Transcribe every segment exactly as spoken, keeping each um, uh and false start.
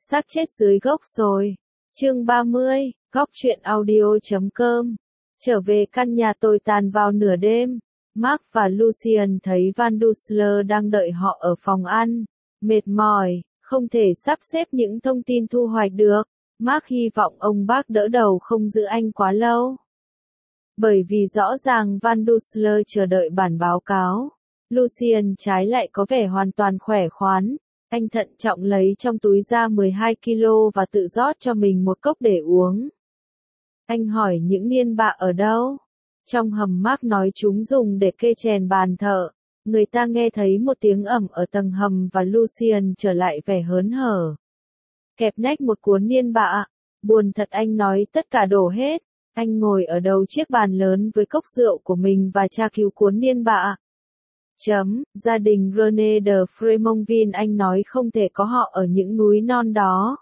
xác chết dưới gốc rồi. Chương ba mươi, góc truyện audio chấm com. Trở về căn nhà tồi tàn vào nửa đêm, Mark và Lucien thấy Van Dussel đang đợi họ ở phòng ăn. Mệt mỏi, không thể sắp xếp những thông tin thu hoạch được. Mark hy vọng ông bác đỡ đầu không giữ anh quá lâu. Bởi vì rõ ràng Van Dussel chờ đợi bản báo cáo. Lucien trái lại có vẻ hoàn toàn khỏe khoắn. Anh thận trọng lấy trong túi ra mười hai ki lô và tự rót cho mình một cốc để uống. Anh hỏi những niên bạ ở đâu? Trong hầm. Mark nói chúng dùng để kê chèn bàn thờ. Người ta nghe thấy một tiếng ầm ở tầng hầm và Lucien trở lại vẻ hớn hở. Kẹp nách một cuốn niên bạ. Buồn thật, anh nói tất cả đổ hết. Anh ngồi ở đầu chiếc bàn lớn với cốc rượu của mình và tra cứu cuốn niên bạ. Chấm, gia đình René de Frémonville, anh nói không thể có họ ở những núi non đó.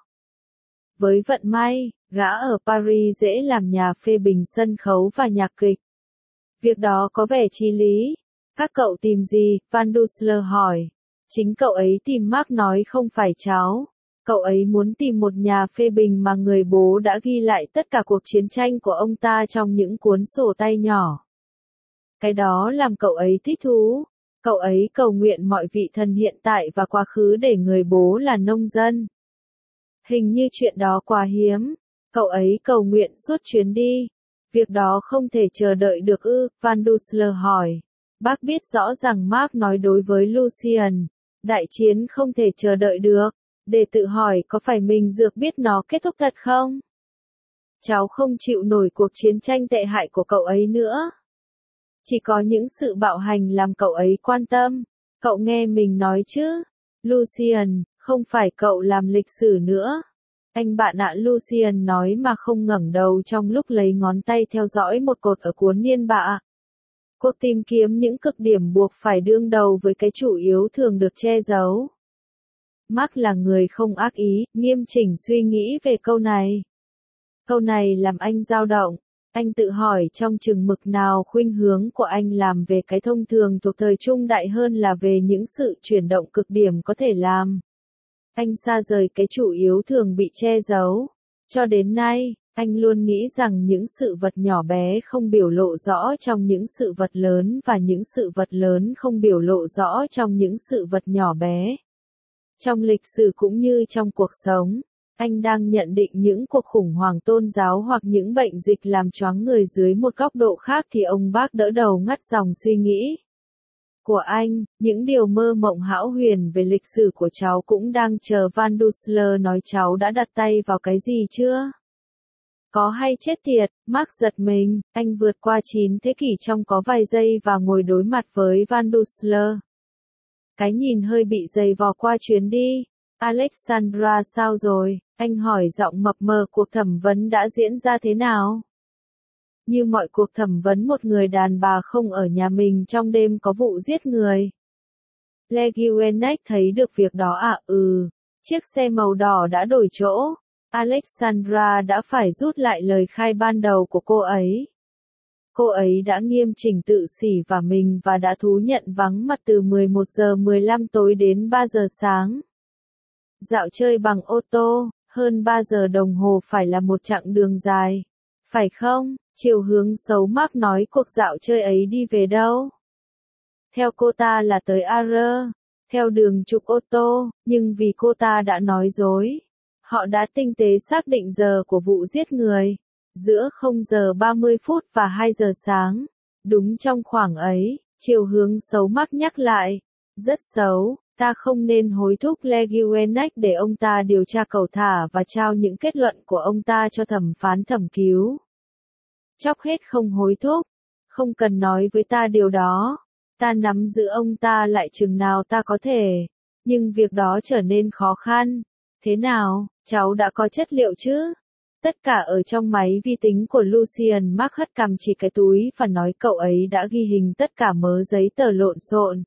Với vận may, gã ở Paris dễ làm nhà phê bình sân khấu và nhạc kịch. Việc đó có vẻ chí lý. Các cậu tìm gì? Van Dussel hỏi. Chính cậu ấy tìm, Mark nói, không phải cháu. Cậu ấy muốn tìm một nhà phê bình mà người bố đã ghi lại tất cả cuộc chiến tranh của ông ta trong những cuốn sổ tay nhỏ. Cái đó làm cậu ấy thích thú. Cậu ấy cầu nguyện mọi vị thần hiện tại và quá khứ để người bố là nông dân. Hình như chuyện đó quá hiếm. Cậu ấy cầu nguyện suốt chuyến đi. Việc đó không thể chờ đợi được ư? Van Dussel hỏi. Bác biết rõ rằng Mark nói đối với Lucien. Đại chiến không thể chờ đợi được. Để tự hỏi có phải mình dược biết nó kết thúc thật không? Cháu không chịu nổi cuộc chiến tranh tệ hại của cậu ấy nữa. Chỉ có những sự bạo hành làm cậu ấy quan tâm. Cậu nghe mình nói chứ? Lucien, không phải cậu làm lịch sử nữa. Anh bạn ạ, Lucien nói mà không ngẩng đầu trong lúc lấy ngón tay theo dõi một cột ở cuốn niên bạ. Cuộc tìm kiếm những cực điểm buộc phải đương đầu với cái chủ yếu thường được che giấu. Mark là người không ác ý, nghiêm chỉnh suy nghĩ về câu này. Câu này làm anh dao động. Anh tự hỏi trong chừng mực nào khuynh hướng của anh làm về cái thông thường thuộc thời trung đại hơn là về những sự chuyển động cực điểm có thể làm. Anh xa rời cái chủ yếu thường bị che giấu. Cho đến nay, anh luôn nghĩ rằng những sự vật nhỏ bé không biểu lộ rõ trong những sự vật lớn và những sự vật lớn không biểu lộ rõ trong những sự vật nhỏ bé. Trong lịch sử cũng như trong cuộc sống, anh đang nhận định những cuộc khủng hoảng tôn giáo hoặc những bệnh dịch làm choáng người dưới một góc độ khác thì ông bác đỡ đầu ngắt dòng suy nghĩ của anh. Những điều mơ mộng hão huyền về lịch sử của cháu cũng đang chờ. Van Dussel nói. Cháu đã đặt tay vào cái gì chưa? Có hay chết tiệt? Mark giật mình. Anh vượt qua chín thế kỷ trong có vài giây và ngồi đối mặt với Van Dussel. Cái nhìn hơi bị dày vò qua chuyến đi. Alexandra sao rồi? Anh hỏi giọng mập mờ. Cuộc thẩm vấn đã diễn ra thế nào? Như mọi cuộc thẩm vấn, một người đàn bà không ở nhà mình trong đêm có vụ giết người. Le Guenec thấy được việc đó à? Ừ. Chiếc xe màu đỏ đã đổi chỗ. Alexandra đã phải rút lại lời khai ban đầu của cô ấy. Cô ấy đã nghiêm chỉnh tự xỉ vả mình và đã thú nhận vắng mặt từ mười một giờ mười lăm tối đến ba giờ sáng. Dạo chơi bằng ô tô, hơn ba giờ đồng hồ phải là một chặng đường dài. Phải không? Chiều hướng xấu. Mark nói. Cuộc dạo chơi ấy đi về đâu? Theo cô ta là tới Arles, theo đường trục ô tô, nhưng vì cô ta đã nói dối. Họ đã tinh tế xác định giờ của vụ giết người. Giữa không giờ ba mươi phút và hai giờ sáng. Đúng trong khoảng ấy, chiều hướng xấu. Mark nhắc lại. Rất xấu. Ta không nên hối thúc Le Guenec để ông ta điều tra cầu thả và trao những kết luận của ông ta cho thẩm phán thẩm cứu. Chóc hết không hối thúc. Không cần nói với ta điều đó. Ta nắm giữ ông ta lại chừng nào ta có thể. Nhưng việc đó trở nên khó khăn. Thế nào, cháu đã có chất liệu chứ? Tất cả ở trong máy vi tính của Lucien. Mark hất cằm chỉ cái túi và nói cậu ấy đã ghi hình tất cả mớ giấy tờ lộn xộn.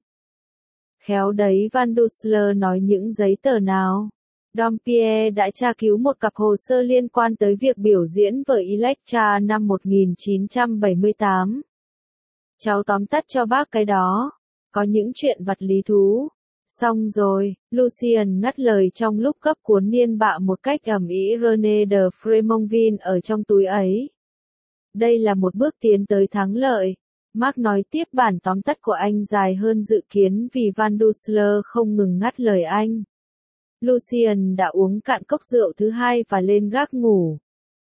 Khéo đấy. Van Dussel nói. Những giấy tờ nào? Dompierre đã tra cứu một cặp hồ sơ liên quan tới việc biểu diễn vở Electra năm một nghìn chín trăm bảy mươi tám. Cháu tóm tắt cho bác cái đó. Có những chuyện vặt lý thú. Xong rồi, Lucian ngắt lời trong lúc gấp cuốn niên bạ một cách ầm ĩ René de Frémonville ở trong túi ấy. Đây là một bước tiến tới thắng lợi. Mark nói tiếp, bản tóm tắt của anh dài hơn dự kiến vì Van Dusler không ngừng ngắt lời anh. Lucian đã uống cạn cốc rượu thứ hai và lên gác ngủ.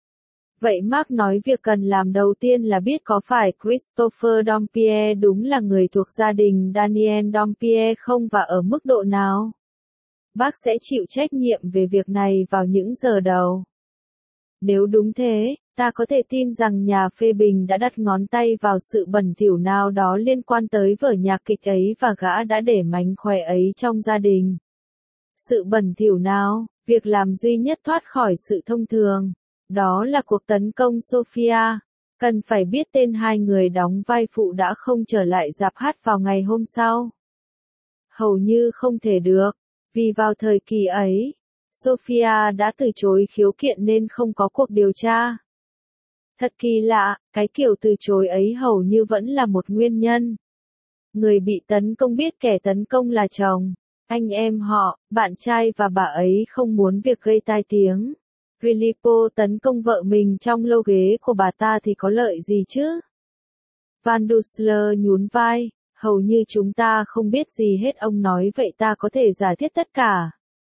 Vậy Mark nói việc cần làm đầu tiên là biết có phải Christopher Dompierre đúng là người thuộc gia đình Daniel Dompierre không và ở mức độ nào. Bác sẽ chịu trách nhiệm về việc này vào những giờ đầu. Nếu đúng thế, ta có thể tin rằng nhà phê bình đã đặt ngón tay vào sự bẩn thỉu nào đó liên quan tới vở nhạc kịch ấy và gã đã để mánh khóe ấy trong gia đình. Sự bẩn thỉu nào, việc làm duy nhất thoát khỏi sự thông thường. Đó là cuộc tấn công Sofia. Cần phải biết tên hai người đóng vai phụ đã không trở lại rạp hát vào ngày hôm sau. Hầu như không thể được, vì vào thời kỳ ấy, Sofia đã từ chối khiếu kiện nên không có cuộc điều tra. Thật kỳ lạ, cái kiểu từ chối ấy hầu như vẫn là một nguyên nhân. Người bị tấn công biết kẻ tấn công là chồng, anh em họ, bạn trai và bà ấy không muốn việc gây tai tiếng. Filippo tấn công vợ mình trong lô ghế của bà ta thì có lợi gì chứ? Van Dusler nhún vai, hầu như chúng ta không biết gì hết. Ông nói vậy ta có thể giả thiết tất cả.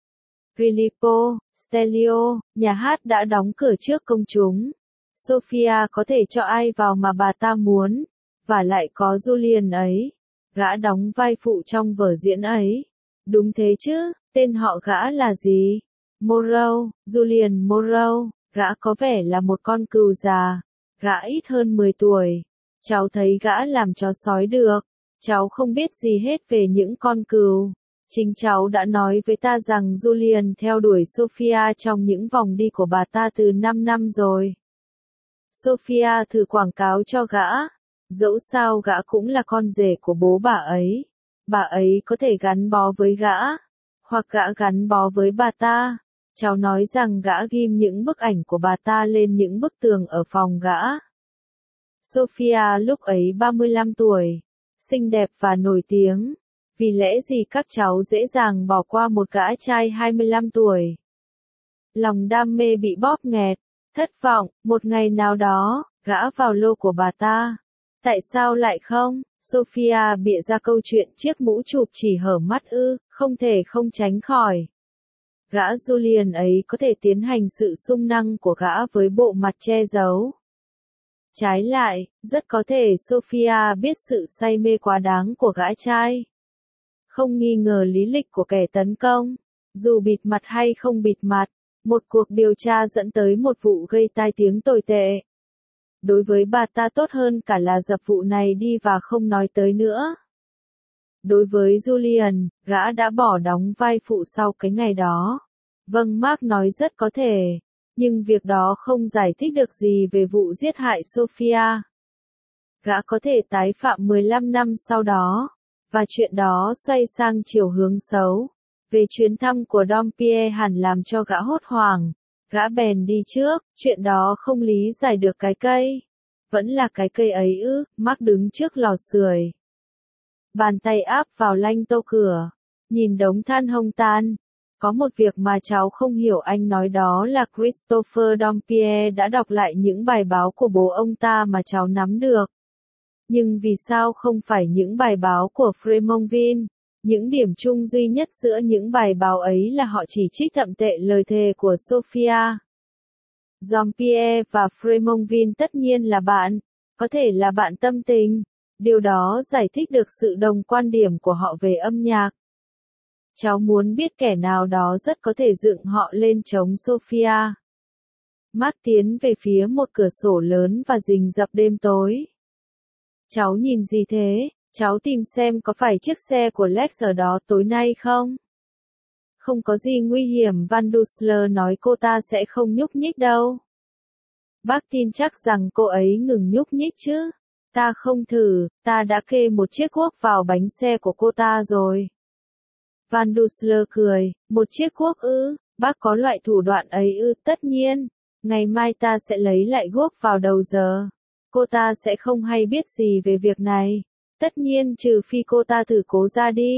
Filippo, Stelio, nhà hát đã đóng cửa trước công chúng. Sofia có thể cho ai vào mà bà ta muốn, và lại có Julian ấy. Gã đóng vai phụ trong vở diễn ấy. Đúng thế chứ, tên họ gã là gì? Morrow, Julian Morrow, gã có vẻ là một con cừu già, gã ít hơn mười tuổi. Cháu thấy gã làm chó sói được, cháu không biết gì hết về những con cừu. Chính cháu đã nói với ta rằng Julian theo đuổi Sophia trong những vòng đi của bà ta từ năm năm rồi. Sophia thử quảng cáo cho gã, dẫu sao gã cũng là con rể của bố bà ấy. Bà ấy có thể gắn bó với gã, hoặc gã gắn bó với bà ta. Cháu nói rằng gã ghim những bức ảnh của bà ta lên những bức tường ở phòng gã. Sophia lúc ấy ba mươi lăm tuổi, xinh đẹp và nổi tiếng. Vì lẽ gì các cháu dễ dàng bỏ qua một gã trai hai mươi lăm tuổi? Lòng đam mê bị bóp nghẹt, thất vọng, một ngày nào đó, gã vào lô của bà ta. Tại sao lại không? Sophia bịa ra câu chuyện chiếc mũ chụp chỉ hở mắt ư, không thể không tránh khỏi. Gã Julian ấy có thể tiến hành sự sung năng của gã với bộ mặt che giấu. Trái lại, rất có thể Sophia biết sự say mê quá đáng của gã trai. Không nghi ngờ lý lịch của kẻ tấn công, dù bịt mặt hay không bịt mặt, một cuộc điều tra dẫn tới một vụ gây tai tiếng tồi tệ. Đối với bà ta tốt hơn cả là dập vụ này đi và không nói tới nữa. Đối với Julian, gã đã bỏ đóng vai phụ sau cái ngày đó. Vâng, Mark nói rất có thể, nhưng việc đó không giải thích được gì về vụ giết hại Sophia. Gã có thể tái phạm mười lăm năm sau đó, và chuyện đó xoay sang chiều hướng xấu. Về chuyến thăm của Dompierre hẳn làm cho gã hốt hoảng. Gã bèn đi trước, chuyện đó không lý giải được cái cây. Vẫn là cái cây ấy ư, Mark đứng trước lò sưởi. Bàn tay áp vào lanh tô cửa, nhìn đống than hông tan. Có một việc mà cháu không hiểu, anh nói đó là Christopher Dompierre đã đọc lại những bài báo của bố ông ta mà cháu nắm được. Nhưng vì sao không phải những bài báo của Frémonville? Những điểm chung duy nhất giữa những bài báo ấy là họ chỉ trích thậm tệ lời thề của Sophia. Dompierre và Frémonville tất nhiên là bạn, có thể là bạn tâm tình. Điều đó giải thích được sự đồng quan điểm của họ về âm nhạc. Cháu muốn biết kẻ nào đó rất có thể dựng họ lên chống Sophia. Mark tiến về phía một cửa sổ lớn và rình rập đêm tối. Cháu nhìn gì thế? Cháu tìm xem có phải chiếc xe của Lex ở đó tối nay không? Không có gì nguy hiểm, Van Dusler nói, cô ta sẽ không nhúc nhích đâu. Bác tin chắc rằng cô ấy ngừng nhúc nhích chứ? Ta không thử, ta đã kê một chiếc cuốc vào bánh xe của cô ta rồi. Van Dusler cười, một chiếc cuốc ư, bác có loại thủ đoạn ấy ư? Tất nhiên, ngày mai ta sẽ lấy lại guốc vào đầu giờ. Cô ta sẽ không hay biết gì về việc này. Tất nhiên trừ phi cô ta thử cố ra đi.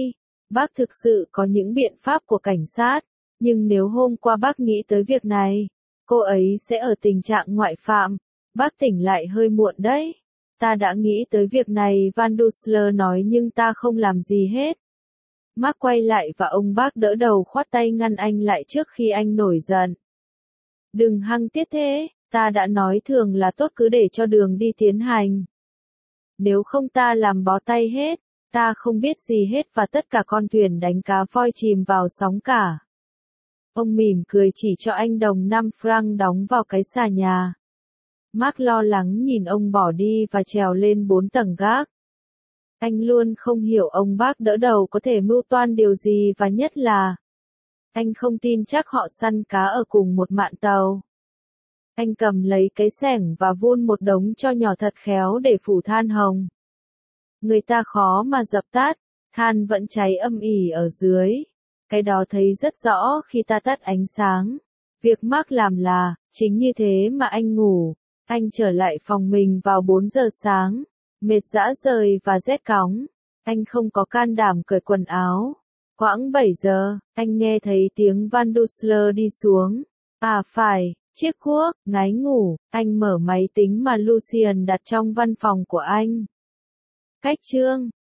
Bác thực sự có những biện pháp của cảnh sát, nhưng nếu hôm qua bác nghĩ tới việc này, cô ấy sẽ ở tình trạng ngoại phạm. Bác tỉnh lại hơi muộn đấy. Ta đã nghĩ tới việc này, Van Dussel nói, nhưng ta không làm gì hết. Mark quay lại và ông bác đỡ đầu khoát tay ngăn anh lại trước khi anh nổi giận. Đừng hăng tiết thế, ta đã nói thường là tốt cứ để cho đường đi tiến hành. Nếu không ta làm bó tay hết, ta không biết gì hết và tất cả con thuyền đánh cá voi chìm vào sóng cả. Ông mỉm cười chỉ cho anh đồng năm franc đóng vào cái xà nhà. Mark lo lắng nhìn ông bỏ đi và trèo lên bốn tầng gác. Anh luôn không hiểu ông bác đỡ đầu có thể mưu toan điều gì và nhất là anh không tin chắc họ săn cá ở cùng một mạn tàu. Anh cầm lấy cái xẻng và vun một đống tro nhỏ thật khéo để phủ than hồng. Người ta khó mà dập tắt, than vẫn cháy âm ỉ ở dưới. Cái đó thấy rất rõ khi ta tắt ánh sáng. Việc Mark làm là, chính như thế mà anh ngủ. Anh trở lại phòng mình vào bốn giờ sáng, mệt rã rời và rét cóng. Anh không có can đảm cởi quần áo. Khoảng bảy giờ, anh nghe thấy tiếng Van Dussel đi xuống. À phải, chiếc cuốc, ngái ngủ. Anh mở máy tính mà Lucien đặt trong văn phòng của anh. Cách chương